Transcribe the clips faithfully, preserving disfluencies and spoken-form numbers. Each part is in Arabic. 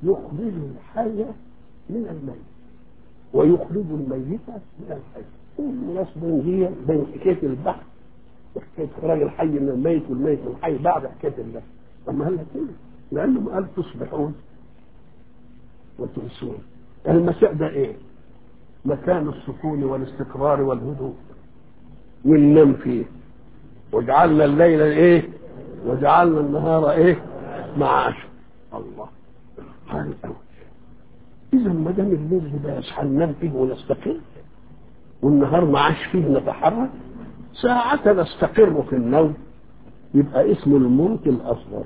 يخرج الحي من الميت ويخرج الميت من الحي. المناسبة هي بين حكاية البحث وحكاية إخراج الحي من الميت والميت من الحي بعد حكاية الله. طب هل كده؟ لأنه قال تصبحون وتنسون. المساء ده إيه؟ مكان السكون والاستقرار والهدوء وننام فيه. وجعلنا الليل إيه؟ وجعلنا النهار إيه؟ معاشا. الله حال أول. إذا ما دام الليل بقى هننام فيه ونستقر والنهار معاش فيه نتحرك ساعة نستقر في النوم يبقى اسمه الموت الأصغر.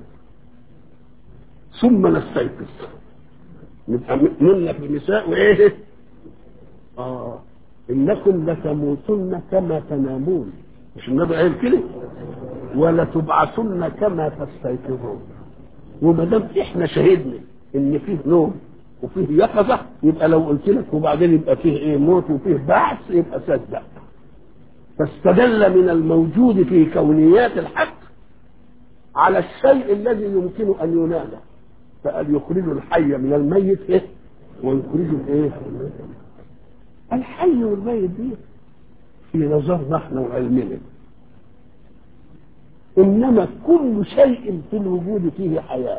ثم نستيقظ نبقى منا في النساء وإيه؟ آه إنكم لتموتن كما تنامون. مش النبي قال كده؟ ولا تبعثن كما تستيقظون. وما دام احنا شهدنا ان فيه نوم وفيه يقظه يبقى لو قلت لك وبعدين يبقى فيه ايه موت وفيه بعث يبقى صدق. فاستدل من الموجود في كونيات الحق على الشيء الذي يمكن ان ينال. فقال يخرج الحي من الميت ايه ويخرج الايه الحي والميت دي في نظرنا احنا وعلمنا. انما كل شيء في الوجود فيه حياه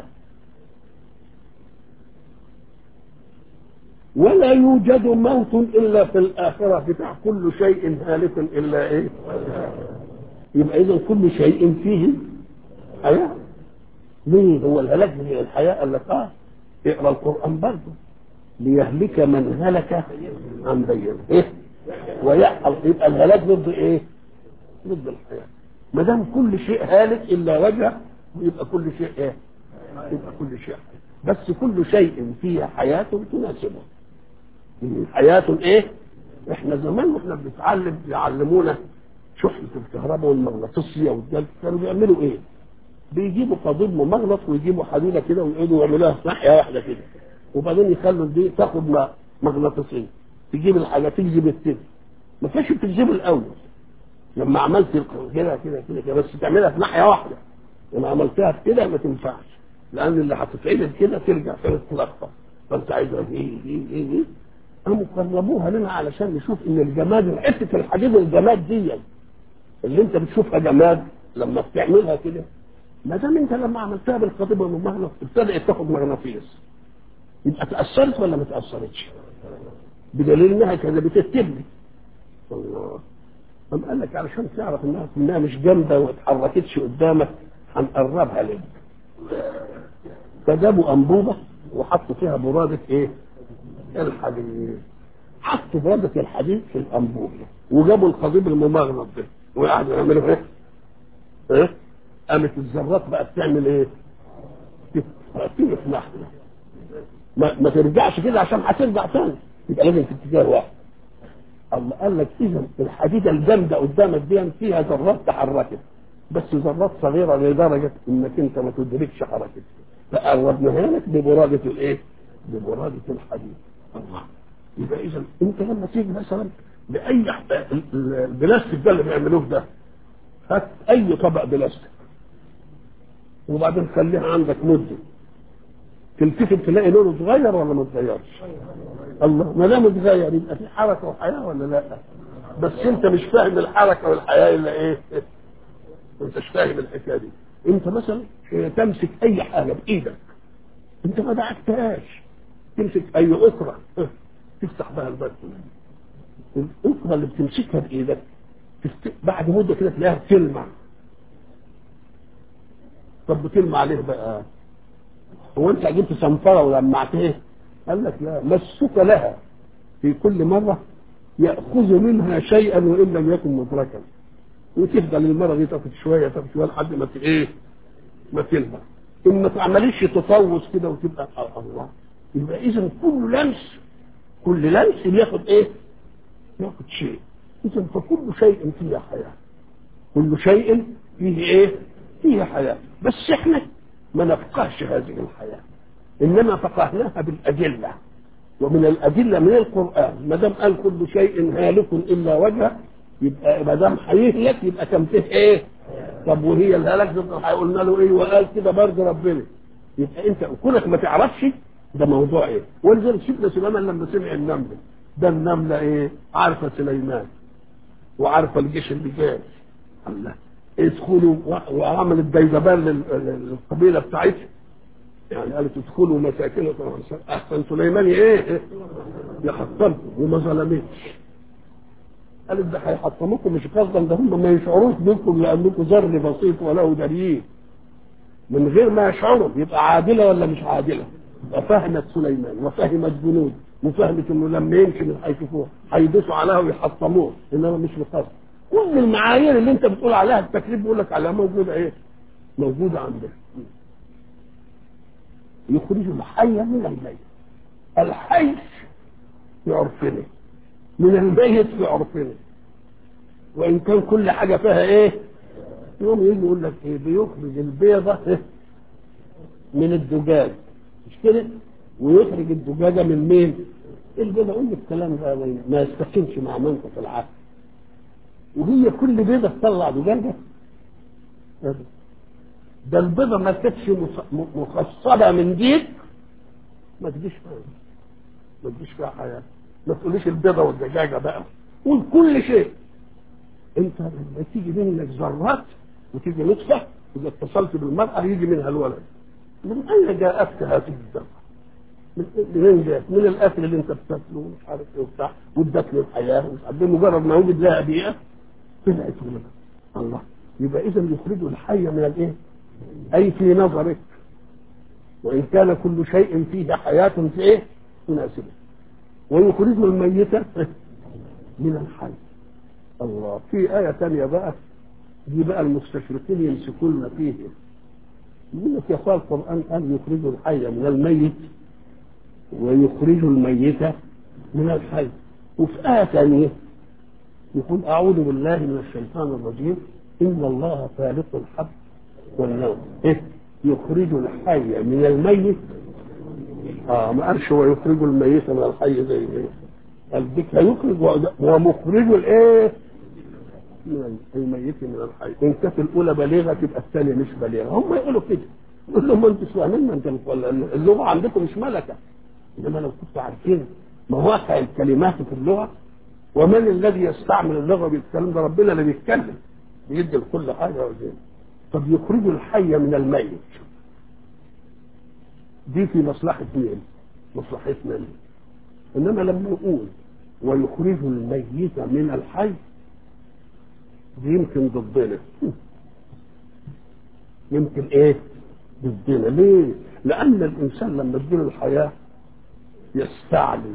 ولا يوجد موت الا في الاخره بتاع كل شيء هالك الا ايه. يبقى اذا كل شيء فيه حياه. ليه هو الهلاك من الحياه؟ قال لك اه اقرا القران برضه ليهلك من هلك عن بينه ايه ويحصل. يبقى الهلاك ضد ايه؟ ضد الحياه. ما دام كل شيء هالك الا وجهه يبقى كل شيء ايه؟ يبقى كل شيء حياة. بس كل شيء فيه حياه تناسبه. حياه ايه؟ احنا زمان واحنا بنتعلم يعلمونا شحنه الكهرباء والمغناطيسيه والجلد كانوا بيعملوا ايه؟ بيجيبوا قضيب ممغنط ويجيبوا حديده كده ويقعدوا يعملوها في ناحيه واحده كده وبعدين يخلوا دي تاخد مغناطيسيه تجيب الحاجه تجذب التاني. ما كانش بتجذب الاول لما عملت كده كده كده كده بس تعملها في ناحيه واحده. لما عملتها في كده ما تنفعش لان اللي هتتعمل كده ترجع تاني تتلخبط. فانت عايزها ايه ايه ايه ايه قاموا قربوها لنا علشان نشوف ان الجماد حته الحديد الجماد دي اللي انت بتشوفها جماد لما بتعملها كده ما دام انت لما عملتها بالقضيب الممغنط ابتدأت تاخد مغناطيس يبقى تاثرت ولا ما تاثرتش؟ بدليل انها كده بتتبني. الله قام قال لك علشان تعرف انها انها مش جامده وما اتحركتش قدامك هنقربها لك. فجابوا انبوبه وحطوا فيها براده ايه؟ الحديد. حطوا براده الحديد في الانبوبه وجابوا القضيب الممغنط ده وقعدوا يعملوا ايه؟ ايه؟ قامت الذرات بقى بتعمل ايه؟ تطير في ناحيه ما, ما ترجعش كده عشان هترجع تاني يبقى لازم في اتجاه واحد. الله قال لك اذا الحديده الجامده قدامك دي فيها ذرات تحركت بس ذرات صغيره لدرجه انك انت ما تدركش حركتها فقربناها لك ببراده الايه؟ ببراده الحديد. الله يبقى اذا انت لما تيجي مثلا باي البلاستيك ده اللي بيعملوه ده هات اي طبق بلاستيك وبعدين خليها عندك مده تلتفت تلاقي لونه اتغير ولا ما اتغيرش؟ الله ما دام اتغير يبقى في حركه وحياه ولا لا؟ بس انت مش فاهم الحركه والحياه الا ايه؟ ما انتش فاهم الحكايه دي. انت مثلا تمسك اي حاجه بايدك انت ما دعكتهاش تمسك اي اخرى تفتح بها الباب الاخرى اللي بتمسكها بايدك بعد مده كده تلاقيها بتلمع. طب بتلمع عليه بقى؟ هو انت جبت صنفره ولمعتها؟ قال لك لا مسك لها في كل مره ياخذ منها شيئا وان لم يكن مدركا وتفضل المره دي تاخد شويه تاخد شويه لحد ما ايه؟ ما تلمع. ان ما تعمليش تطوس كده وتبقى الله. يبقى اذا كل لمس كل لمس بياخد ايه؟ ياخد شيء. اذا فكل شيء فيه حياه. كل شيء فيه ايه؟ فيه حياه. بس احنا ما نفقهش هذه الحياه انما فقهناها بالادله ومن الادله من القران. ما دام قال كل شيء هالك الا وجهه يبقى ما دام هيهلك يبقى كان فيه ايه؟ طب وهي الهلاك ده هيقولنا له ايه؟ وقال كده برضه ربنا. يبقى انت كونك ما تعرفش ده موضوع ايه؟ ولذلك سيدنا سليمان لما سمع النمله، ده النمله ايه؟ عارفه سليمان وعارفه الجيش اللي جاي. الله ادخلوا، وعملت ديدبان للقبيله بتاعتها، يعني قالت ادخلوا مساكنكم احسن سليمان ايه يحطمكم، وما ظلمتش. قالت ده هيحطموكم مش قصدا، ده هم ما يشعروش بكم لانكم ذر بسيط وله دليل، من غير ما يشعروا. يبقى عادله ولا مش عادله؟ يبقى فهمت سليمان وفهمت جنود وفهمت انه لما يمشي من هيشوفوه هيدوسوا عليها ويحطموه، انما مش بقصد. كل المعايير اللي انت بتقول عليها التكليف بيقول لك عليها موجوده ايه؟ موجوده عندنا. يخرج الحي من الميت. الحي في عرفنا، من الميت في عرفنا، وان كان كل حاجه فيها ايه؟ يوم يجي يقول لك ايه؟ بيخرج البيضه من الدجاج، مش كده؟ ويخرج الدجاجه من مين؟ البيضه. قول لي الكلام ده ما يستقيمش مع منطق العقل. وهي كل بيضه تطلع دجاجه؟ ده البيضه ما كانتش مخصبه من ديك ما تجيش فيها، ما تجيش فيها حياه. ما تقوليش البيضه والدجاجه بقى، قول كل شيء. انت لما تيجي منك ذرات وتيجي نطفه، اذا اتصلت بالمراه يجي منها الولد. من اين جاءتك هذه الذره؟ منين جاءت؟ من الاكل اللي انت بتاكله ومش عارف ايه وبتاع، وادت له الحياه ومش عارف، بمجرد ما وجد لها بيئه طلعت منها. الله. يبقى اذا يخرجوا الحي من الايه؟ اي في نظرك، وان كان كل شيء فيه حياه في ايه؟ مناسبه. ويخرجوا الميته من الحي. الله. في آية ثانية بقى، دي بقى المستشرقين يمسكون فيه، يقول لك يا اخوان القرآن قال يخرجوا الحي من الميت ويخرجوا الميت من الحي. وفي آية ثانية يقول أعوذ بالله من الشيطان الرجيم إن الله فالق الحب والنوم. إيه؟ يخرج الحي من الميت. آه ما قالش ويخرج الميت من الحي زي ما قال بك يخرج ومخرج الإيه؟ من الميت من الحي. إن كانت الأولى بالغة تبقى الثانية مش بالغة. هم يقولوا كده، يقول لهم ما أنتوا فاهمين، ما أنتوا اللغة عندكم مش ملكة. إنما لو كنتوا عارفين مواقع الكلمات في اللغة، ومن الذي يستعمل اللغة بالكلام ده؟ ربنا اللي بيتكلم بيدي لكل حاجة وزين. طب يخرج الحي من الميت، دي في مصلحة مين؟ مصلحتنا. إنما لما نقول ويخرج الميت من الحي، دي يمكن ضدنا. يمكن ايه؟ ضدنا. ليه؟ لأن الإنسان لما تجيله الحياة يستعلي،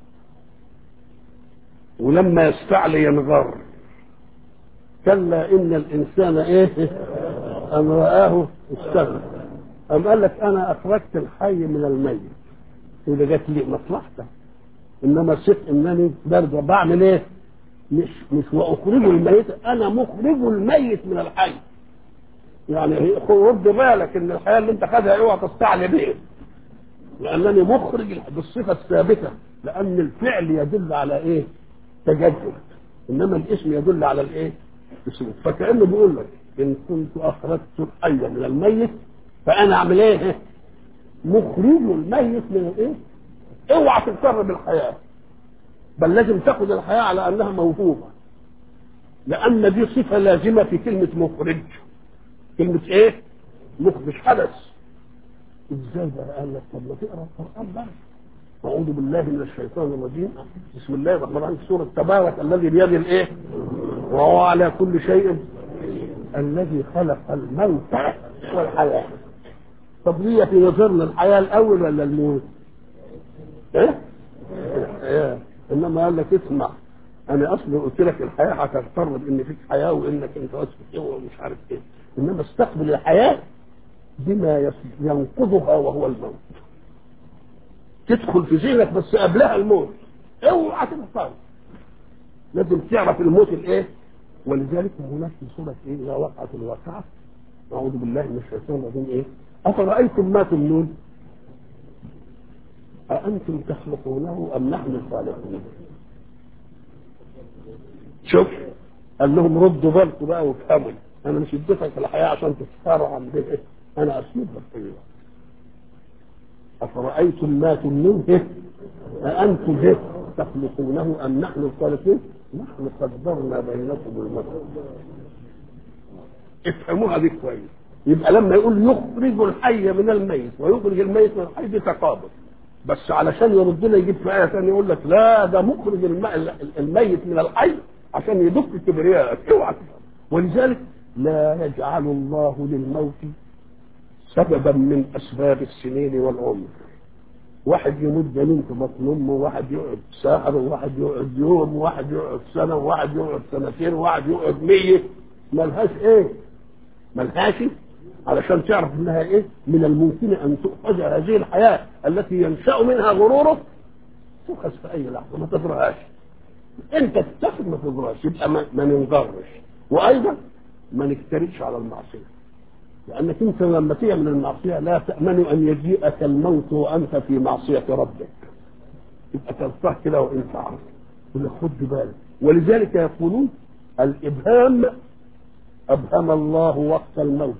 ولما يستعلي ينغر. كلا إن الإنسان إيه؟ أن رآه استغنى. أم قال لك أنا أخرجت الحي من الميت، وده جات لي مصلحته. إنما ثق إنني برضه بعمل إيه؟ مش مش وأخرج الميت، أنا مخرج الميت من الحي. يعني رد بالك إن الحياة اللي أنت خدها اوعى تستعلي بيه، لأنني مخرج بالصفة الثابتة، لأن الفعل يدل على إيه؟ تجدد، إنما الاسم يدل على الإيه؟ اسم. فكأنه بيقول لك إن كنت أخرجت الحي من الميت فأنا أعمل إيه؟ مخرج الميت من الإيه؟ اوعى تغتر بالحياة، بل لازم تاخذ الحياة على أنها موهوبة، لأن دي صفة لازمة في كلمة مخرج. كلمة إيه؟ مخرج حدث. إزاي بقى؟ قال لك طب ما تقرأ القرآن بقى. أعوذ بالله من الشيطان الرجيم. بسم الله الرحمن الرحيم. سورة تبارك الذي بيده الإيه؟ وهو على كل شيء الذي خلق الموت والحياة. طب هي في نظرنا الحياة الأول ولا الموت؟ إيه؟ الحياة. إنما قال لك اسمع، أنا أصلا قلت لك الحياة هتغتر بإن فيك حياة وإنك أنت أسفل ومش عارف إيه، إنما استقبل الحياة بما ينقذها وهو الموت. تدخل في ذهنك بس قبلها الموت، اوعى تنقذ. لازم تعرف الموت الايه. ولذلك هناك في سوره ايه؟ اذا وقعت الواقعه. اعوذ بالله من الشيطان الرجيم. ايه؟ افرايتم ما تمنون اانتم تخلقونه ام نحن الخالقون؟ شوف، قال لهم ردوا بالكم بقى وافهموا، انا مش اديتك الحياه عشان تختاروا عن ايه؟ انا اسيب لك. أفرأيتم ما تمنون أأنتم تخلقونه أم نحن الخالقون نحن قدرنا بينكم الموت. افهموها دي كويس. يبقى لما يقول يخرج الحي من الميت ويخرج الميت من الحي دي تقابل، بس علشان يردنا يجيب في آية ثانية يقول لك لا ده مخرج الميت من الحي عشان يدق كبرياءك. اوعى. ولذلك لا يجعل الله للموت سببا من أسباب السنين والعمر. واحد يموت جنين في بطن امه، واحد يقعد شهر، وواحد يقعد يوم، وواحد يقعد سنه، وواحد يقعد سنتين، وواحد يقعد مية. ملهاش ايه؟ ملهاش علشان تعرف انها ايه؟ من الممكن ان تؤخذ هذه الحياه التي ينشا منها غروره تؤخذ في اي لحظه، ما تدرهاش. انت تتخذ ما تدرهاش، يبقى ما, ما ننجرش، وايضا ما نكترثش على المعصيه. لأنك أنت لما تعمل المعصية لا تأمن أن يجيئك الموت وأنت في معصية ربك. يبقى تلقاه كده وأنت عارف. يقول خد بالك. ولذلك يقولون الإبهام أبهم الله وقت الموت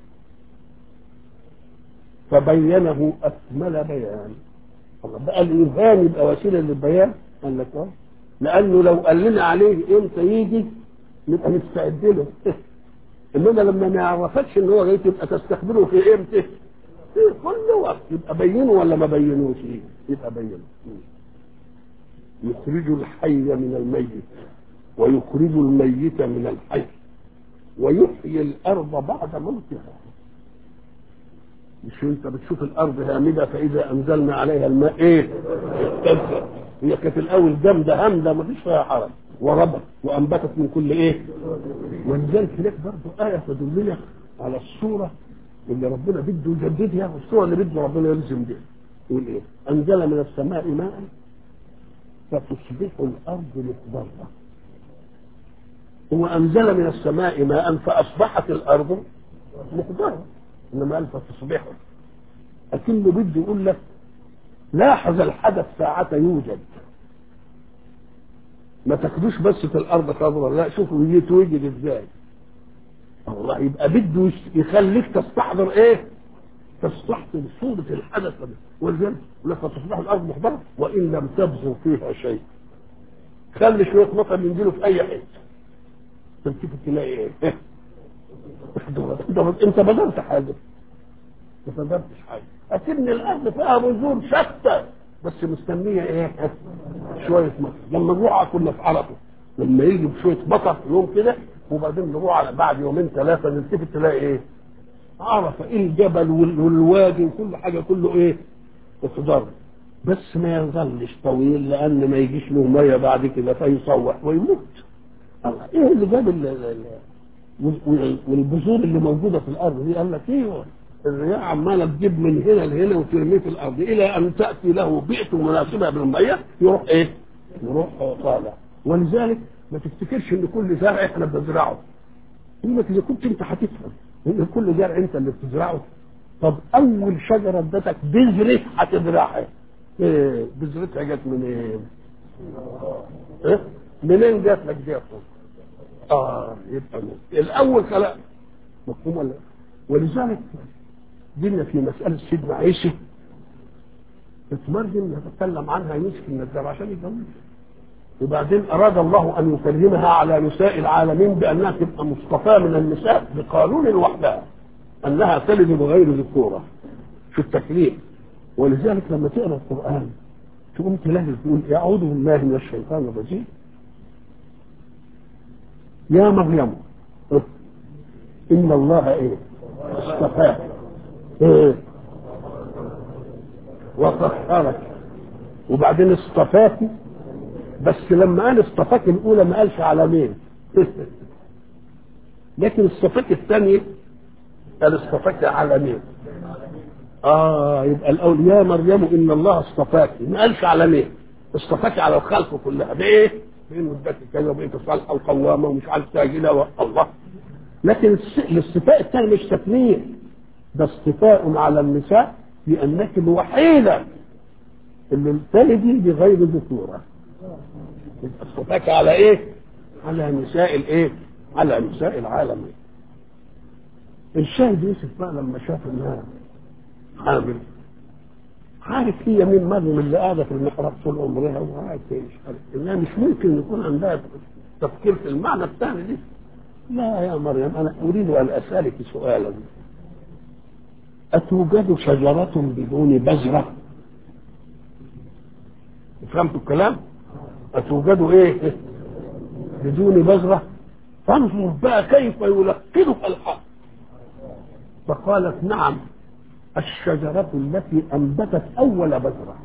فبينه أكمل بيان. بقى الإبهام يبقى وسيلة للبيان. قال لك اه لأنه لو قال لنا عليه إمتى يجي نبقى نستعد له. انما لما ما يعرفكش ان هو جاي تبقى تستخدمه في امتى؟ في كل وقت. يبقى بينه ولا ما بينوش؟ يبقى بينه. يخرج الحي من الميت ويخرج الميت من الحي ويحيي الارض بعد موتها. مش انت بتشوف الارض هامده فاذا انزلنا عليها الماء ايه؟ اهتزت. هي كانت الاول جامده همده ما فيش فيها حرج وربت وانبتت من كل ايه؟ ولذلك هناك برضه آية تدلنا على الصورة اللي ربنا بده يجددها والصورة اللي بده ربنا يلزم بها. يقول ايه؟ أنزل من السماء ماء فتصبح الأرض مخضرة. هو أنزل من السماء ماء فأصبحت الأرض مخضرة، إنما قال فتصبح. لكنه بده يقول لك لاحظ الحدث ساعة يوجد. ما تاخدوش بس في الارض خضراء، لا شوفوا يتوجد ازاي. الله يبقى بده يخليك تستحضر ايه؟ تستحضر صورة الحدث. ولذلك لك تصبح الارض مخضرة وان لم تبذر فيها شيء. خلي شوية مطر ينزلوا في اي حته تشوف تلاقي ايه؟ انت بذرت حاجه؟ ما بذرتش حاجه. اكن الارض فيها بذور شتى بس مستنيه ايه؟ شويه مطر. لما نروح كنا في عرفه لما يجي بشويه مطر يوم كده وبعدين نروح على بعد يومين ثلاثه نلتفت تلاقي ايه؟ عرفه ايه؟ الجبل والوادي وكل حاجه كله ايه؟ اخضر. بس ما يظلش طويل لان ما يجيش له ميه بعد كده فيصوح ويموت. ايه اللي جاب والبذور اللي موجوده في الارض دي؟ قال لك ايوه الرياح عماله تجيب من هنا لهنا وترميه في الارض الى ان تاتي له بيئه مناسبه بالميه يروح ايه؟ يروح طالع. ولذلك ما تفتكرش ان كل زرع احنا بنزرعه. انك اذا كنت انت هتفهم ان كل زرع انت اللي بتزرعه. طب اول شجره ادتك بذره هتزرعها ايه؟ بذرتها جت من ايه؟ ايه؟ منين جات لك دي؟ اه يبقى الاول خلق. مفهوم ولا؟ ولذلك جينا في مسألة سيدنا عيسى اتمرجم نتكلم عنها يوسف النجار عشان يتجوزها. وبعدين أراد الله أن يكرمها على نساء العالمين بأنها تبقى مصطفاة من النساء بقانون وحدها أنها تلد بغير ذكورة في التكليف. ولذلك لما تقرأ القرآن تقوم تلاقي تقول أعوذ بالله من الشيطان الرجيم يا مريم إن الله إيه؟ اصطفاك ايه؟ وطهرك. وبعدين اصطفاك بس لما قال اصطفاك الاولى ما قالش على مين. لكن اصطفاك الثانيه قال اصطفاك على مين. اه يبقى الاول يا مريم ان الله اصطفاك ما قالش على مين. اصطفاك على الخلق كلها بايه؟ بانه اداك كذا وبقيت صالحه وقوامه ومش عارف تاجيله الله. لكن الاصطفاء الثاني مش تثنيه، ده اصطفاء على النساء لانك الوحيده اللي تلدي بغير ذكوره. اصطفاك على ايه؟ على نساء الايه؟ على نساء العالم. الشاهد يوسف بقى لما شاف انها حامل عارف هي مين مريم اللي قاعده في المحراب طول عمرها وقاعده مش عارف انها مش ممكن يكون عندها تفكير في المعنى الثاني دي. لا يا مريم، انا اريد ان اسالك سؤالا: اتوجد شجره بدون بذره؟ فهمتوا الكلام؟ اتوجد ايه بدون بذره؟ فانظر بقى كيف يلقنك الحق. فقالت: نعم، الشجرة التي أنبتت أول بذرة.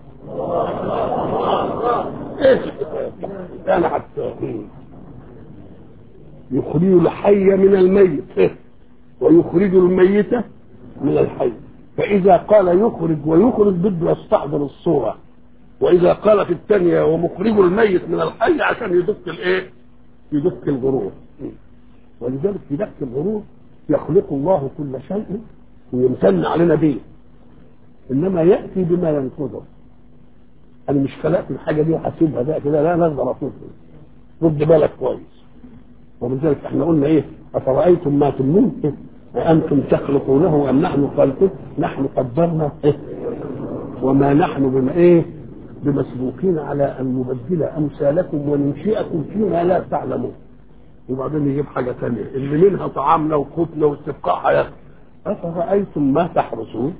إيش أنا حتى يخرج الحي من الميت ويخرج الميت من الحي. فإذا قال يخرج ويخرج بده يستحضر الصورة، وإذا قال في الثانية ومخرج الميت من الحي عشان يدق الإيه؟ يدق الغرور. ولذلك في دق الغرور يخلق الله كل شيء ويمتن علينا به، انما ياتي بما ينقضه. انا مش خلقت الحاجه دي وحاسبها بقى كده، لا نقدر اصدها. رد بالك كويس. وبذلك احنا قلنا ايه؟ افرايتم ما تمنون أأنتم تخلقونه ام نحن خالقون؟ نحن قدرنا إيه؟ وما نحن بما ايه؟ بمسبوقين على ان نبدل امثالكم وننشئكم فيما لا تعلمون. وبعدين يجيب حاجه ثانيه اللي منها طعامنا وقوتنا واستبقاء حياتنا. افرايتم ما تحرثون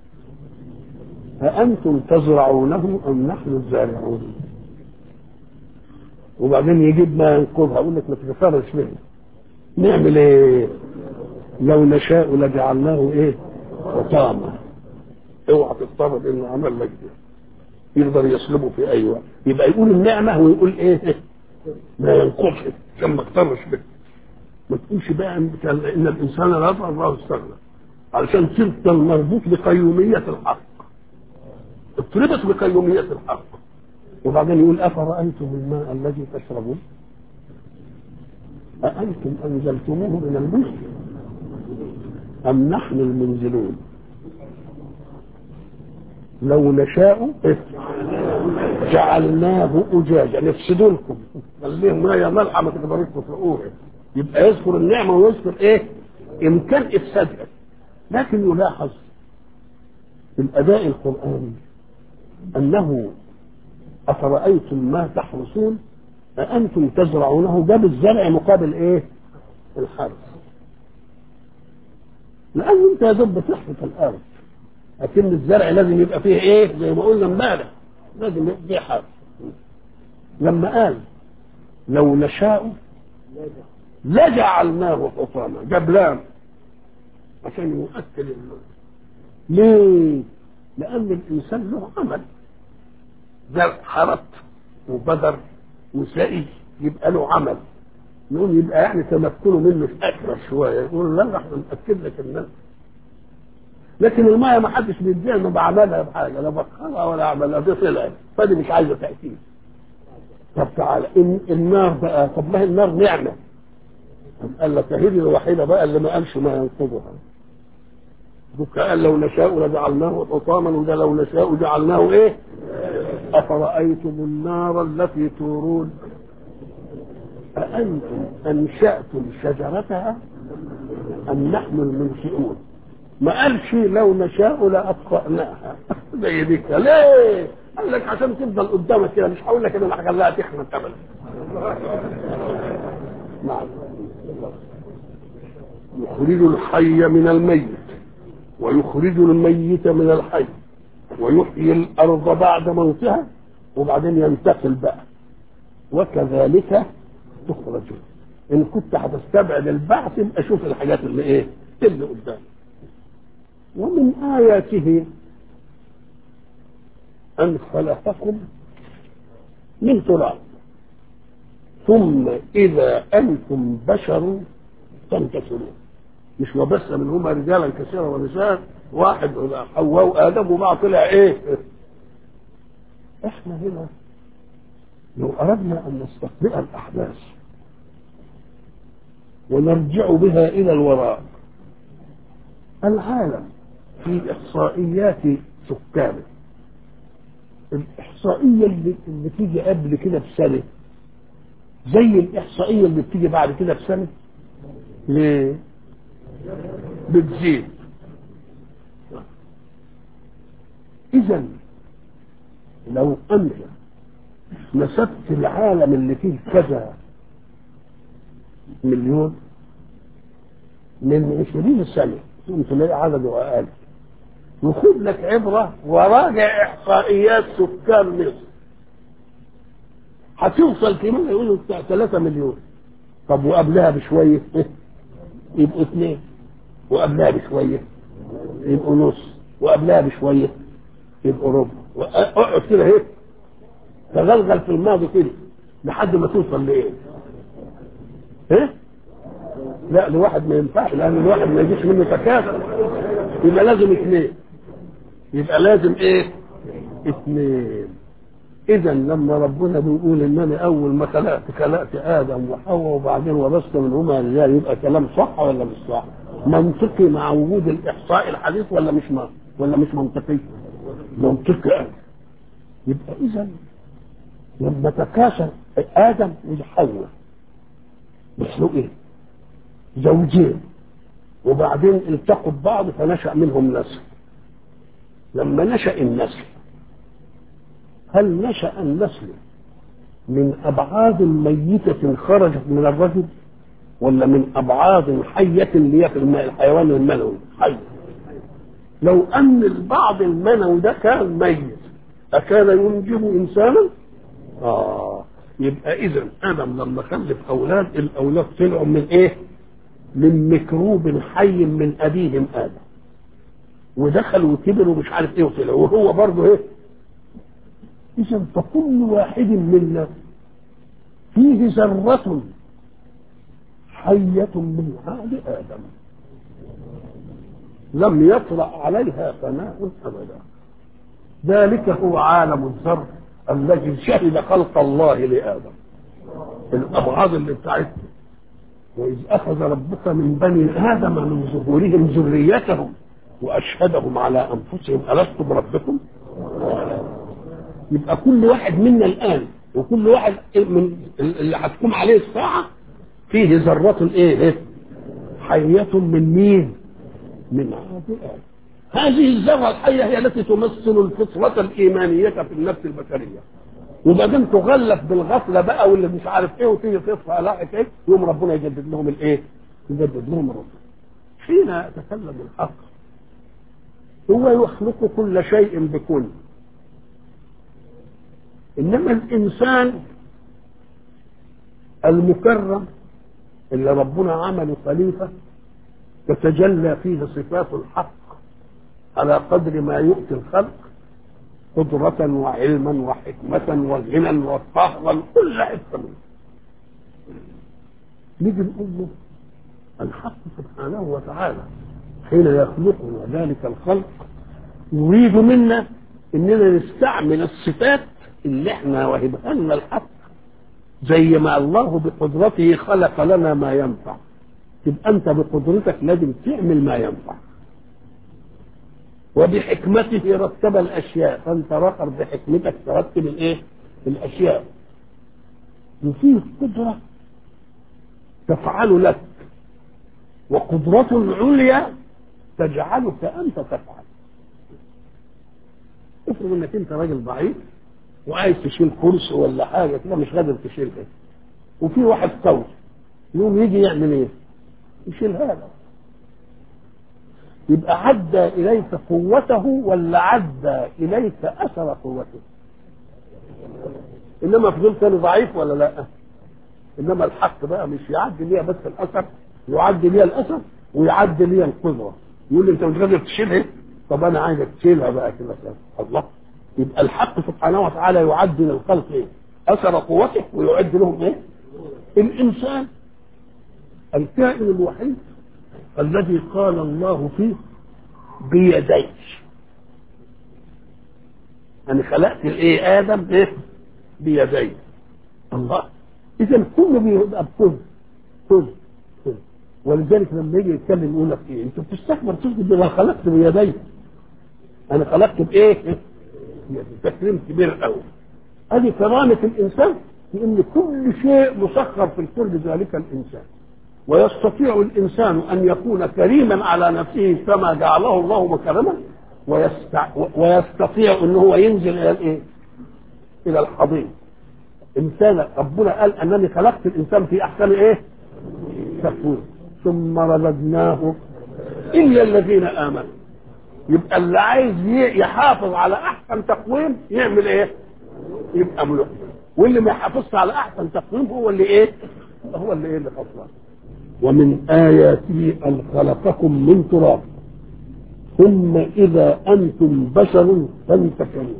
أأنتم تزرعونه أم نحن الزارعون؟ وبعدين يجيب ما ينقضها، أقول لك ما تتفرش منه. نعمل إيه؟ لو نشاء لجعلناه إيه؟ حطاما. اوعى تفترض إنه عمل لك ده، يقدر يسلبه في أي وقت. يبقى يقول النعمة ويقول إيه؟ ما ينقضش عشان ما تفترش به. ما تقولش بقى إن الإنسان لا يضر الله استغنى، علشان تفضل مربوط بقيومية الحق، اضطربت بقيومية الحق. وبعدين يقول: أفرأيتم الماء الذي تشربون أأنتم أنزلتموه من المزن أم نحن المنزلون؟ لو نشاء جعلناه أجاجا. نفسدوا لكم خليه ميه ملحه ما تقدروش تفرقوها. يبقى يذكر النعمه ويذكر ايه؟ امكان افسادها. لكن يلاحظ في الاداء القراني انه افرايتم ما تحرثون أأنتم تزرعونه، جاب الزرع مقابل ايه؟ الحرث. لان انت يا دوب بتحرث الارض، لكن الزرع لازم يبقى فيه ايه؟ زي ما قلنا امبارح، لازم يبقى فيه حرث. لما قال لو نشاء لجعلناه حطاما، جاب لام عشان يؤكد النور. ليه؟ لأن الإنسان له عمل، زرع حرث وبذر وسقي، يبقى له عمل. نقول يبقى يعني تمكنه منه أكبر شوية، يقول لا احنا نأكد لك الناس. لكن الماء ما حدش بيديها انه بعملها بحاجه، لا بخرها ولا اعملها، دي طلعت فدي مش عايزه تاكيد. طب تعالى إن النار بقى، طب ما هي النار نعمه. قال لك هي الوحيده بقى اللي ما قالش ما ينقضها. دوك قال لو نشاء لجعلناه حطاما، وده لو نشاء جعلناه ايه؟ افرايتم النار التي تورون أأنتم أنشأتم شجرتها أم نحن المنشئون؟ ما قالش لو نشاء لأطفأناها زي دي. ليه؟ قال لك عشان تفضل قدامك كده، مش هقول لك ان انا هخليها تحمل ابدا. نعم. يخرج الحي من الميت ويخرج الميت من الحي ويحيي الارض بعد موتها، وبعدين ينتقل بقى وكذلك تخرجون. ان كنت هتستبعد البعث يبقى شوف الحاجات اللي ايه اللي قدامك. ومن آياته أن خلقكم من تراب ثم إذا أنتم بشر تنتصرون. مش وبس منهما رجالا كثيرا ونساء، واحد حواء وآدم وبعض طلع إيه؟ إحنا هنا لو أردنا أن نستقبل الأحداث ونرجع بها إلى الوراء، العالم في إحصائيات سكانه، الإحصائية اللي, اللي تيجي قبل كده بسنة زي الإحصائية اللي بتيجي بعد كده بسنة. ليه؟ بتزيد. إذن لو أنت نسبت العالم اللي فيه كذا مليون من عشرين سنة ثم تلاقي عدده أقل، وخد لك عبرة وراجع إحصائيات سكان مصر هتوصل كمان يقولوا ثلاثة مليون. طب وقبلها بشوية يبقوا اثنين، وقبلها بشوية يبقوا نص، وقبلها بشوية يبقوا ربع. اقعد كده اهي تغلغل في الماضي كده لحد ما توصل لايه؟ ايه؟ لا لواحد ما ينفعش، لان الواحد ما يجيش منه تكاثر، يبقى لازم اثنين، يبقى لازم ايه؟ اثنين. اذا لما ربنا بيقول انني اول ما خلقت خلقت ادم وحواء وبعدين ورثت منهما رجال، يبقى كلام صح ولا مش صح؟ منطقي مع وجود الاحصاء الحديث ولا مش ما ولا مش منطقي؟ منطقي. يبقى اذا لما تكاثر ادم وحواء مخلوقين زوجين وبعدين التقوا ببعض فنشأ منهم نسل. لما نشأ النسل هل نشأ النسل من أبعاد ميتة خرجت من الرجل ولا من أبعاد حية اللي هي في الحيوان المنوي حي؟ لو أن البعض المنوي ده كان ميت أكان ينجب إنسانا؟ آه يبقى إذن آدم لما خلف أولاد، الأولاد طلعوا من إيه؟ من ميكروب حي من أبيهم آدم، ودخلوا وكبروا مش عارف إيه وطلعوا، وهو برضه إيه؟ إذن فكل واحد منا فيه ذرة حية من عهد آدم لم يطرأ عليها فناء أبدا. ذلك هو عالم الذر الذي شهد خلق الله لآدم، الأبعاد اللي بتاعتنا. وإذ أخذ ربك من بني آدم من ظهورهم ذريتهم وأشهدهم على أنفسهم ألست بربكم؟ يبقى كل واحد منا الآن وكل واحد من اللي هتقوم عليه الساعة فيه ذرة ايه حية من مين؟ من عهد آدم. هذه الذرة الحية هي التي تمثل الفطرة الإيمانية في النفس البشرية، وبعدين تغلف بالغفلة بقى واللي مش عارف ايه وتيجي تصفى لاحق ايه يوم ربنا يجدد لهم الايه؟ يجدد لهم ربنا. حين يتكلم الحق هو يخلق كل شيء بكل، انما الانسان المكرم اللي ربنا عمله خليفه تتجلى فيه صفات الحق على قدر ما يؤتي الخلق قدرة وعلما وحكمة وغنى وفهما كل حته منه. نيجي نقول له الحق سبحانه وتعالى حين يخلقنا ذلك الخلق يريد منا اننا نستعمل الصفات اللي احنا وهبها لنا الحق زي ما الله بقدرته خلق لنا ما ينفع، تبقى انت بقدرتك لازم تعمل ما ينفع، وبحكمته رتب الاشياء فانت رقر بحكمتك ترتب الايه؟ الاشياء. وفيه قدره تفعل لك وقدرة عليا تجعلك انت تفعل. افرض انك انت راجل ضعيف وعايز تشيل كرسي ولا حاجه كده مش قادر تشيلها، وفي واحد قوي يوم يجي يعمل ايه؟ يشيل هذا. يبقى عدى اليك قوته ولا عدى اليك اثر قوته؟ انما فضلت انا ضعيف ولا لا؟ انما الحق بقى مش يعدي ليا بس الاثر، يعدي ليا الاثر ويعدي ليا القدره. يقول لي انت مش قادر تشيلها، طب انا عايزك تشيلها بقى كده. الله. يبقى الحق سبحانه وتعالى يعد للخلق ايه؟ اثر قوته ويعد لهم ايه؟ الانسان الكائن الوحيد الذي قال الله فيه بيدي. انا خلقت الايه؟ ادم ايه؟ بيدي. الله. اذا كله بيبقى بكل كل كل. ولذلك لما يجي يتكلم يقول لك ايه؟ انت بتستكبر تسجد بما خلقت بيدي. انا خلقت بايه؟ تكريم كبير قوي. هذه كرامة الإنسان في أن كل شيء مسخر في الكون لذلك الإنسان، ويستطيع الإنسان أن يكون كريما على نفسه كما جعله الله مكرما، ويستع... ويستطيع أنه هو ينزل إلى الإيه؟ الى الحضيض. انسان ربنا قال انني خلقت الانسان في احسن ايه؟ تقويم ثم رددناه الا الذين امنوا. يبقى اللي عايز يحافظ على احسن تقويم يعمل ايه؟ يبقى ملوك. واللي ما يحافظش على احسن تقويم هو اللي ايه؟ هو اللي ايه اللي خسران. ومن آياته أن خلقكم من تراب ثم إذا أنتم بشر تنتشرون.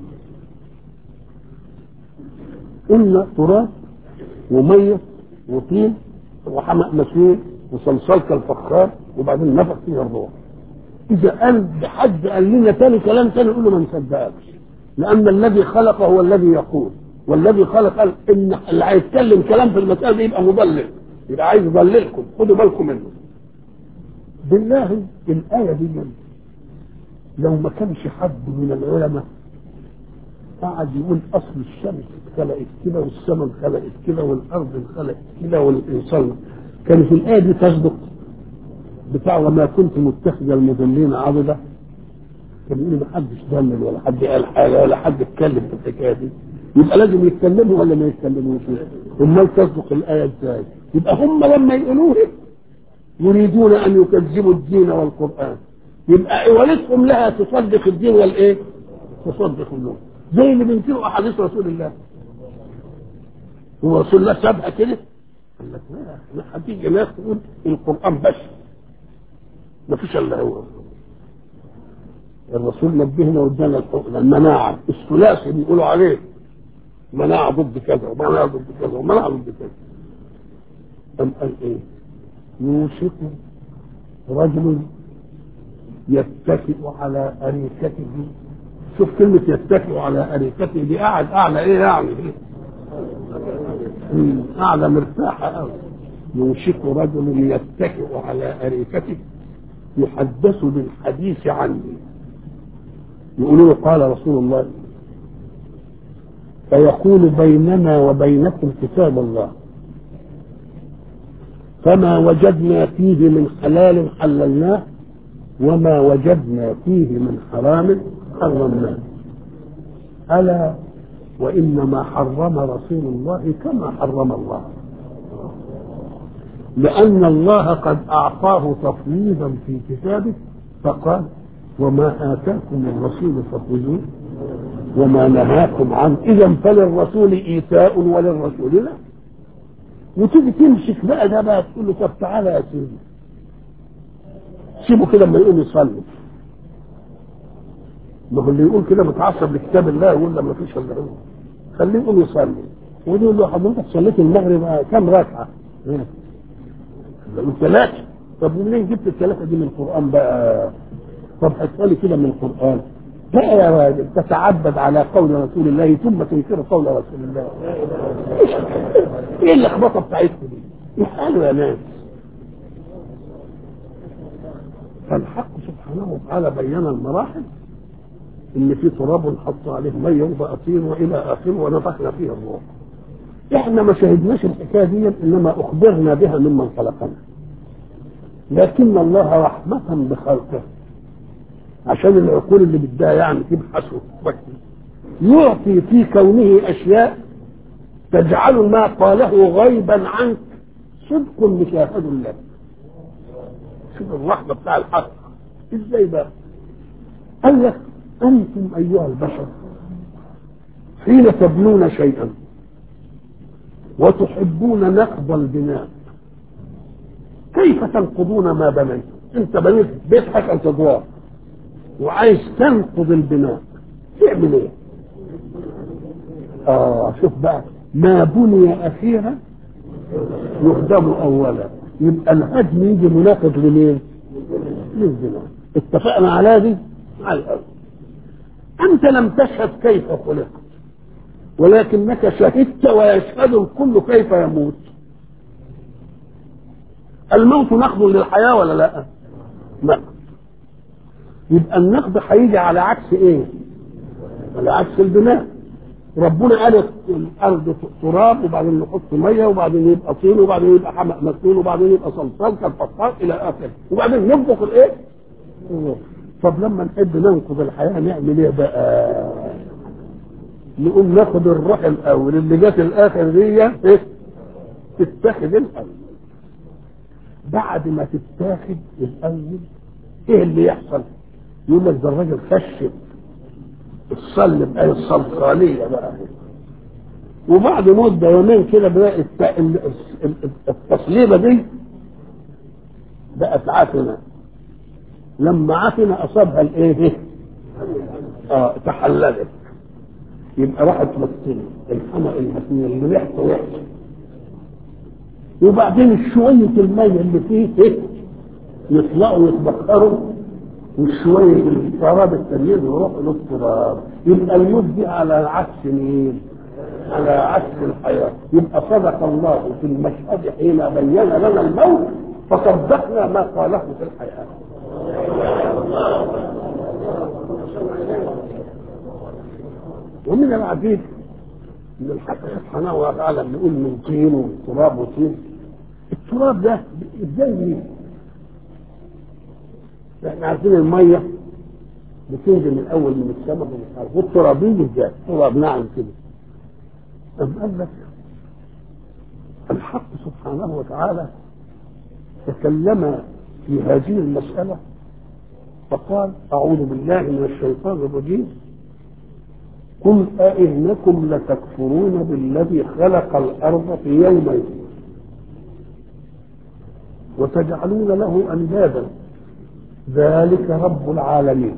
قلنا تراب ومية وطين وحمأ مسنون وصلصال كالفخار وبعدين نفخ فيه الروح. إذا قال بحد قال لنا تاني كلام تاني نقول له ما نصدقش، لأن الذي خلق هو الذي يقول، والذي خلق قال إن اللي هيتكلم كلام في المسألة دي يبقى مضلل، يبقى عايز يضللكم، خدوا بالكم منه. بالله الآية دي لو ما كانش حد من العلماء قعد يقول أصل الشمس اتخلقت كده والسماء اتخلقت كده والأرض اتخلقت كده والإنسان، كانت الآية دي تصدق بتاع وما كنت متخذ المضلين عضدا. كان يقول ما حدش ضلل ولا حد قال حاجة ولا حد اتكلم في الحكاية دي، يبقى لازم يتكلموا ولا ما يتكلموش؟ امال تصدق الآية ازاي؟ يبقى هم لما يقولوه يريدون أن يكذبوا الدين والقرآن، يبقى إولتهم لها تصدق الدين والإيه؟ تصدق النور، زي اللي بينكروا أحاديث رسول الله. هو رسول الله سابها كده؟ قال لك لا، هتيجي ناس تقول القرآن بس ما فيش إلا هو. الرسول نبهنا وادانا الحكم المناعة الثلاثي بيقولوا عليه مناعة ضد كذا ومناعة ضد كذا ومناعة ضد كذا. أم قال إيه؟ يوشك رجل يتكئ على أريكته. شوف كلمة يتكئ على أريكته دي، قاعد أعلى إيه يعني؟ أعلى مرتاحة أوي. يوشك رجل يتكئ على أريكته يحدث بالحديث عني. يقولوا له قال رسول الله، فيقول بيننا وبينكم كتاب الله فما وجدنا فيه من حلال حللناه وما وجدنا فيه من حرام حرمناه. ألا وإنما حرم رسول الله كما حرم الله، لأن الله قد أعطاه تفويضا في كتابه فقال وما آتاكم الرسول فخذوه وما نهاكم عنه. إذا فللرسول إيتاء وللرسول لا. وتيجي تمسك بقى ده بقى تقول له طب تعالى يا سيدي سيبه كده لما يقوم يصلي. ما هو اللي يقول كده متعصب لكتاب الله يقول لما فيش الا هو، خليه يقوم يصلي. ويقول له حضرتك صليت المغرب كم ركعه؟ يقول ثلاثه. طب منين جبت الثلاثه دي من القران بقى؟ طب هتصلي كده من القران بقى يا راجل تتعبد على قول رسول الله ثم تنكر قول رسول الله. ايه اللخبطه بتاعتكم دي؟ قالوا يا ناس. فالحق سبحانه وتعالى بين المراحل ان في تراب حط عليه ميه وبقى طين والى اخره ونفخنا فيه الروح. احنا ما شهدناش الحكايه دي انما اخبرنا بها ممن خلقنا، لكن الله رحمه بخلقه عشان العقول اللي بدها يعني تبحث وتفكر يعطي في كونه اشياء تجعل ما قاله غيبا عنك صدق مشاهد لك. شوف الرحمه بتاع الحق ازاي بقى. قال لك انتم ايها البشر حين تبنون شيئا وتحبون نقض البناء كيف تنقضون ما بنيتم؟ انت بنيت بيت حكم ادوار وعايز تنقض البناء تعمل ايه؟ اه شوف بقى ما بني اخيرا يهدم اولا. يبقى الهدم يجي مناقض لمين؟ للبناء. اتفقنا على دي على الاول. انت لم تشهد كيف خلقت ولكنك شهدت ويشهد الكل كيف يموت. الموت نقض للحياه ولا لا؟ لا. يبقى النقد هيجي على عكس ايه؟ على عكس البناء. ربنا قال الارض تراب وبعدين نحط ميه وبعدين يبقى طين وبعدين يبقى حمأ مسنون وبعدين يبقى صلصال كالفخار الى اخره وبعدين ننفخ الايه؟ طب لما نحب ننقذ الحياه نعمل ايه بقى؟ نقوم ناخد الروح الاول اللي جت الاخر دي ايه تتاخد الاول. بعد ما تتاخد الاول ايه اللي يحصل؟ يقول لك ده الراجل خشب الصلب اي الصلصاليه بقى. وبعد مده يومين كده بقى التصليبه دي بقت عفنه. لما عفنه اصابها الايه؟ اه تحللت. يبقى راحت تمثل الحمى المسميه اللي ريحته وحشه. وبعدين شويه الميه اللي فيه ايه؟ يطلعوا يتبخروا، وشويه التراب التانيين يروحوا للتراب. يبقى الموت دي على عكس مين؟ على عكس الحياه. يبقى صدق الله في المشهد حين بين لنا الموت فصدقنا ما قاله في الحياه. ومن العجيب ان الحق سبحانه وتعالى بيقول من طين وتراب وطين. التراب ده ازاي ليه؟ احنا عارفين الميه بتنزل من اول من السماء ومن الارض، والتراب يجي ازاي؟ تراب ناعم كده. أم قال لك الحق سبحانه وتعالى تكلم في هذه المسألة فقال أعوذ بالله من الشيطان الرجيم قل أئنكم لتكفرون بالذي خلق الأرض في يومين وتجعلون له أندادا ذلك رب العالمين.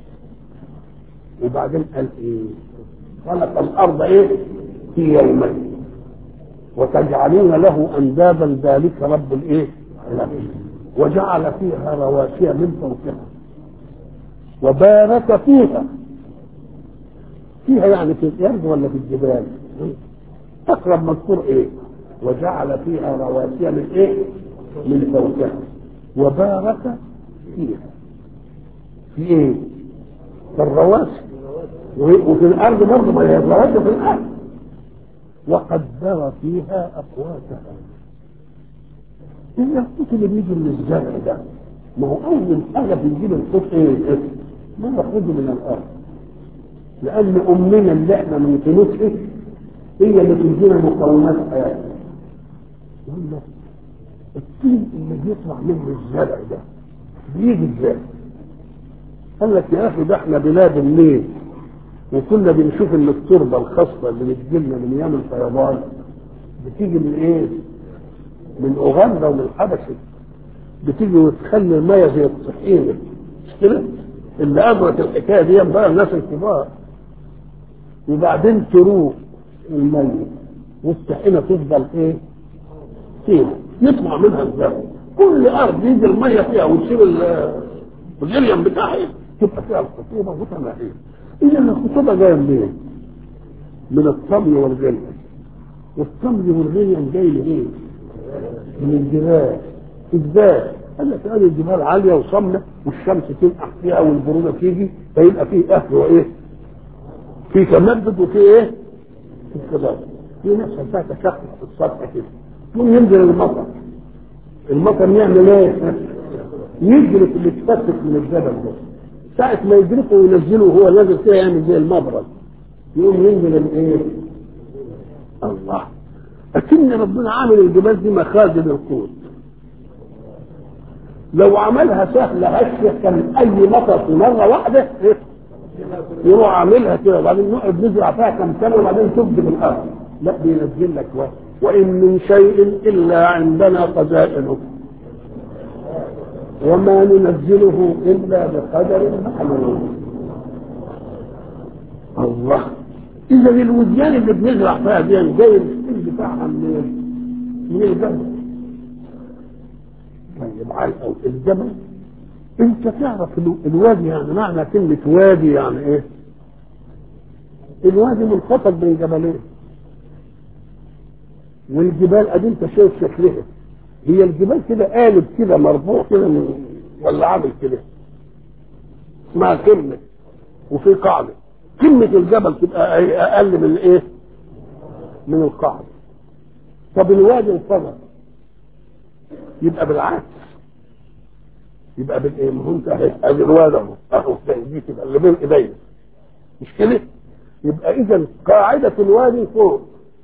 وبعدين قال إيه؟ خلق الأرض إيه؟ في يومين وتجعلون له أندادا ذلك رب الإيه؟ العالمين. وجعل فيها رواسي من فوقها وبارك فيها. فيها يعني في الأرض ولا في الجبال؟ أقرب مذكور إيه؟ وجعل فيها رواسي من إيه؟ من فوقها وبارك فيها. في إيه؟ في الرواسي. وفي الأرض برضه ما هي الرواسي في الأرض. وقدر فيها أقواتها. إيه القوت اللي بيجي من الزرع ده؟ ما هو أول حاجة بنجيب القوت إيه؟ ما يخرج من الأرض. لأن أمنا اللي إحنا بنتنسها هي اللي تدينا مقومات حياتنا. يقول لك الطين اللي بيطلع منه الزرع ده بيجي ازاي؟ قال لك يا أخي ده إحنا بلاد النيل وكنا بنشوف ان التربه الخصبه اللي بتجيلنا من ايام الفيضان بتيجي من ايه؟ من اوغندا ومن الحبشه. بتيجي وتخلي الميه زي الطحينه مش كده؟ اللي ادرك الحكايه دي بقى الناس الكبار. وبعدين تروح الميه والطحينه تفضل ايه؟ طينه يطلع منها الزرع. كل ارض يجي الميه فيها وتسيب الغليان بتاعها تبقى فيها الخطوبه وتناهيه. إذا الخطوبة جاية منين؟ من الطمي والغليان. والطمي والغليان جاي من إيه؟ من الجبال. إزاي؟ قال لك هذه الجبال عالية وصمنة والشمس تنقح فيها والبرودة تيجي فيبقى فيه أهل وإيه؟ في تمدد وفي إيه؟ في انقباض. في ناس فيها تشقق في السطح كده. يقوم ينزل المطر. المطر يعمل إيه؟ يجري اللي تفتك من الجبل ده. ساعة ما يدركه وينزله وهو نازل فيها يعمل زي المبرد. يقوم ينزل الايه؟ الله. لكن ربنا عامل الجبال دي مخازن القوت. لو عملها سهله هشه كان اي مطر في مره واحده يروح عاملها كده وبعدين نقعد نزرع فيها كم سنه وبعدين تبدي بالارض. لا بينزل لك واحد. وان من شيء الا عندنا خزائنه وما ننزله إلا بقدر معلوم. الله. إذا الوديان اللي بنزرع فيها دي جاي السن بتاعها من من الجبل. طيب على الجبل أنت تعرف الوادي يعني معنى كلمة وادي يعني إيه؟ الوادي منخفض بين جبلين. والجبال أدي أنت شايف شكلها. هي الجبال كده قالب كده مرفوع كده ولا عامل كده اسمها كلمة وفي قاعدة. كلمة الجبل تبقى اقل من ايه؟ من القاعدة. طب الوادي انفجر يبقى بالعكس يبقى بالايه؟ ما هو انت ادي الوادي اهو اهو دي كده اللي بين ايدينا مش كده؟ يبقى اذا قاعدة الوادي فوق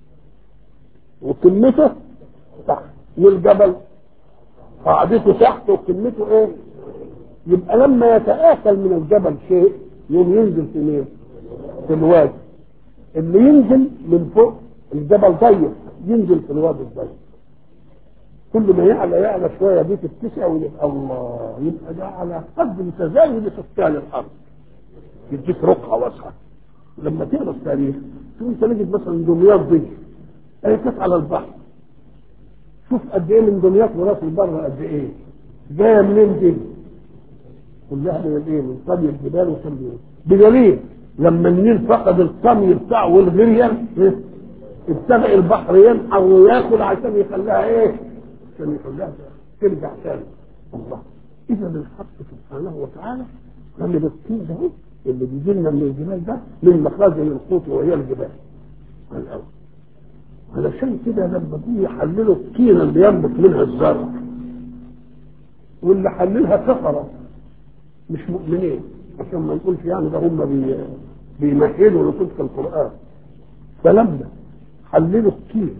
وقمته تحت، والجبل قاعدته تحت وقمته ايه؟ يبقى لما يتآكل من الجبل شيء يوم ينزل في مين؟ في الوادي. اللي ينزل من فوق الجبل ضيق ينزل في الوادي الضيق. كل ما يعلى يعلى شويه دي تتسع ويبقى الله، يبقى ده على قدر تزايد سكان الارض، يديك رقعه واسعه. لما تقرا التاريخ انت تجد مثلا دمياط دي هي كانت على البحر، شوف قد ايه من دمياط وراس البر قد ايه، جايه منين دي؟ كلها من الايه؟ من طمي الجبال وطمي، بدليل لما النيل فقد الطمي بتاعه والغريان ابتدأ البحر ينحر وياكل عشان يخليها ايه؟ عشان يخليها ترجع تاني. الله، اذا الحق سبحانه وتعالى خلي بالطين ده اللي بيجي لنا من الجبال ده من مخازن القوت وهي الجبال الاول. علشان كده لما جم يحللوا الطينه اللي ينبت منها الزرع، واللي حللها كفره مش مؤمنين، عشان ما نقولش يعني ده هم بي بيمهلوا لصدق القران. فلما حللوا الطين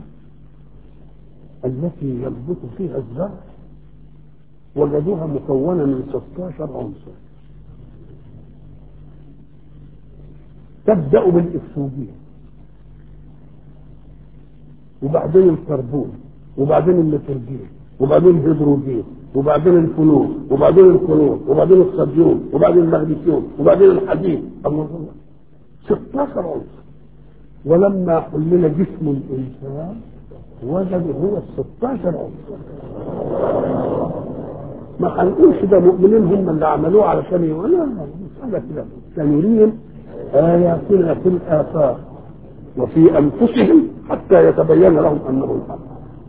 التي ينبت فيها الزرع وجدوها مكونه من ستاشر عنصر. تبدأ بالإكسجين وبعدين الكربون وبعدين النيتروجين وبعدين الهيدروجين وبعدين الفلور وبعدين الكلور وبعدين الصوديوم وبعدين المغنيسيوم وبعدين الحديد. الله، ستاشر عنصر. ولما حلل جسم الإنسان وجد هو الستاشر عنصر. ما هنقولش ده مؤمنين هم اللي عملوه علشان يقولوا لا لا مسألة كده، سنريهم آياتنا في الآفاق وفي أنفسهم حتى يتبين لهم أنه الحق.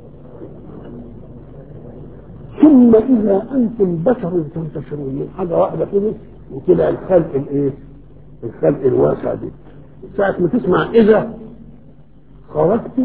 ثم إذا أنتم بشر تنتشرون من حاجة واحدة كده وطلع الخلق الإيه؟ الخلق الواسع دي. ساعة ما تسمع إذا خرجت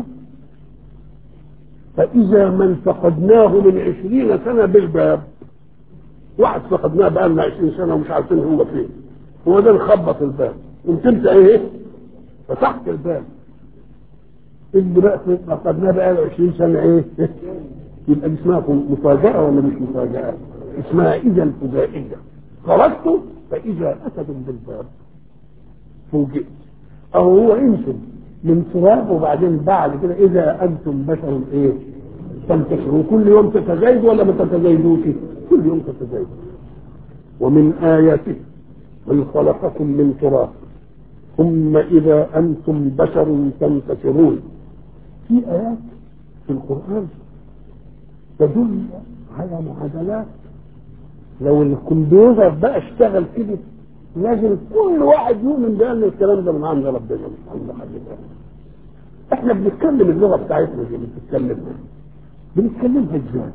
فإذا من فقدناه من عشرين سنة بالباب، واحد فقدناه بقى لنا عشرين سنة ومش عارفين هو فين، هو ده نخبط الباب قمت انت ايه؟ فتحت الباب. اللي بقى فقدناه بقى له عشرين سنة ايه؟ يبقى دي اسمها مفاجأة ولا مش مفاجأة؟ اسمها إذا الفجائية. خرجت فإذا أسد بالباب فوجئت. أو هو انتم من تراب وبعدين بعد كده إذا أنتم بشر إيه؟ تنتشروا كل يوم تتزايد ولا ما تتزايدوش؟ كل يوم تتزايد. ومن آياته من خلقكم من تراب ثم إذا أنتم بشر تنتشرون. في آيات في القرآن تدل على معادلات لو الكمبيوتر بقى اشتغل كده لازم كل واحد يؤمن بأن الكلام ده من عند ربنا مش عند حد ثاني. احنا بنتكلم اللغة بتاعتنا دي بنتكلمها بنتكلمها ازاي؟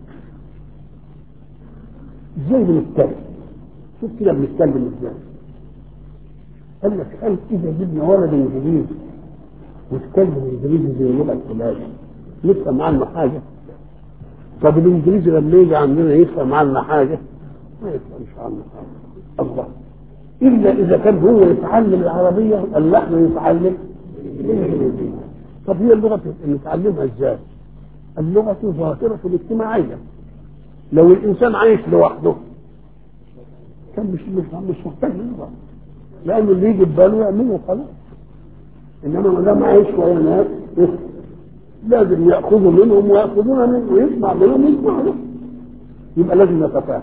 ازاي بنتكلم؟ شوف كده بنتكلم ازاي؟ قال لك هل اذا جبنا ولد انجليزي واتكلم انجليزي زي اللغة الفلانية نفهم عنه حاجة؟ طب الانجليزي لما يجي عندنا يفهم عنا حاجة؟ ما يفهمش عنا حاجة. الله، إلا إذا كان هو يتعلم العربية اللي احنا يتعلم الإنجليزية. طب هي اللغة نتعلمها ازاي؟ اللغة ظاهرة الاجتماعية. لو الإنسان عايش لوحده كان مش مش مش محتاج لغة، لأنه اللي يجي بباله يعمله خلاص. إنما ما دام عايش ويا ناس لازم يأخذوا منهم ويأخذون منه ويسمع منهم ويسمع له، يبقى لازم نتفاهم.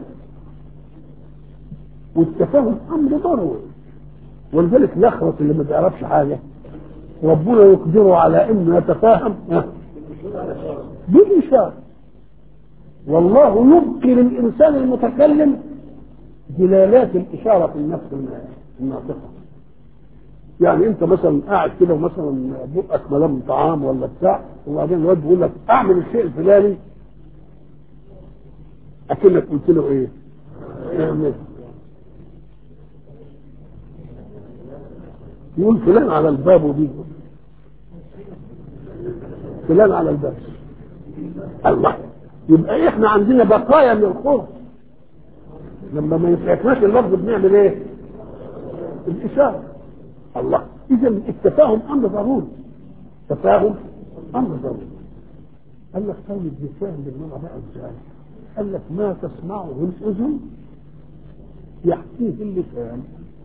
والتفاهم أمر ضروري، ولذلك الأخرس اللي ما بيعرفش حاجة ربنا يقدره على إنه يتفاهم بالإشارة. والله يبقي للإنسان المتكلم دلالات الإشارة في النفس الناطقة. يعني أنت مثلا قاعد كده ومثلا بقك ملام طعام ولا بتاع وبعدين الواد بيقول لك أعمل الشيء الفلاني أكنك قلت له إيه؟ اعمل. يقول فلان على الباب وبيجي فلان على الباب. الله، يبقى احنا عندنا بقايا من الخوف. لما ما يسعفناش اللفظ بنعمل ايه؟ الاشاره. الله، اذا التفاهم امر ضروري، تفاهم امر ضروري. قال لك طيب نفهم بالمرة بقى ازاي؟ قال لك ما تسمعه الاذن يحكيه اللسان.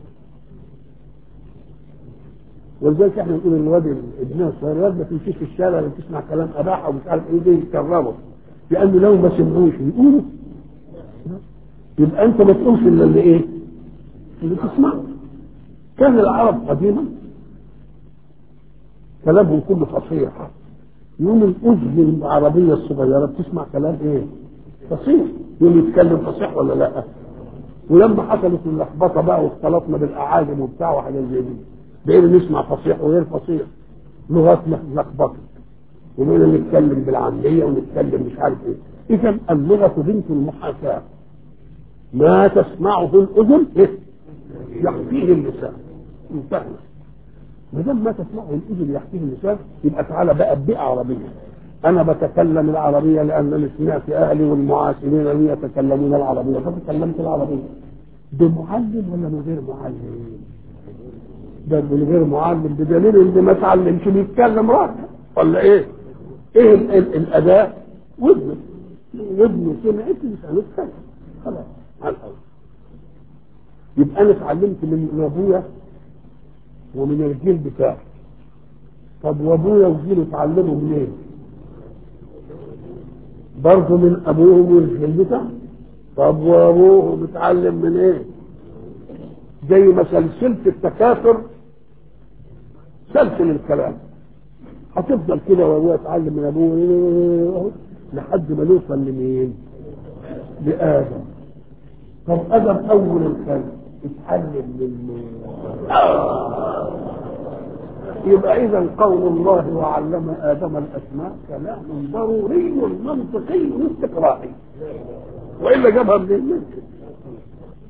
ولذلك احنا نقول الواد ابننا الصغير الواد ما تمشيش في الشارع ولا تسمع كلام اباحه ومش عارف ايه ده يكرمه، لانه لو ما سمعوش يقولوا يبقى انت ما تقولش الا اللي ايه؟ اللي تسمعه. كان العرب قديما كلامهم كله فصيح، يوم الاذن العربيه الصغيره بتسمع كلام ايه؟ فصيح، يوم يتكلم فصيح ولا لا؟ ولما حصلت اللخبطه بقى واختلطنا بالاعاجم وبتاع وحاجات زي دي بقينا نسمع فصيح وغير فصيح، لغتنا لخبطت وبقينا نتكلم بالعاميه ونتكلم مش عارف ايه. اذا اللغه بنت المحاكاه، ما تسمعه الاذن إيه؟ يحكيه اللسان. انتهى. ما دام ما تسمعه الاذن يحكيه اللسان يبقى تعالى بقى بيئه عربيه. انا بتكلم العربيه لانني سمعت اهلي والمعاصرين لي يتكلمون العربيه فتكلمت العربيه. بمعلم ولا من غير معلم؟ ده من غير معلم، بدليل ان ما اتعلمش بيتكلم راجع ولا ايه؟ ايه ال ال الاداء؟ ودنه ودنه سمعت لسانه اتكلم خلاص على الاول. يبقى انا اتعلمت من ابويا ومن الجيل بتاعي. طب وابويا وجيله اتعلموا منين؟ إيه؟ برضه من ابوهم والجيل بتاعه. طب وابوه متعلم من ايه؟ زي ما سلسله التكاثر سلسل الكلام هتفضل كده وابوه يتعلم من ابوه لحد ما نوصل لمين؟ لآدم. طب آدم أول الخلق اتعلم من آه. يبقى إذا قول الله وعلم آدم الأسماء كلام ضروري منطقي استقرائي، وإلا جابها منين؟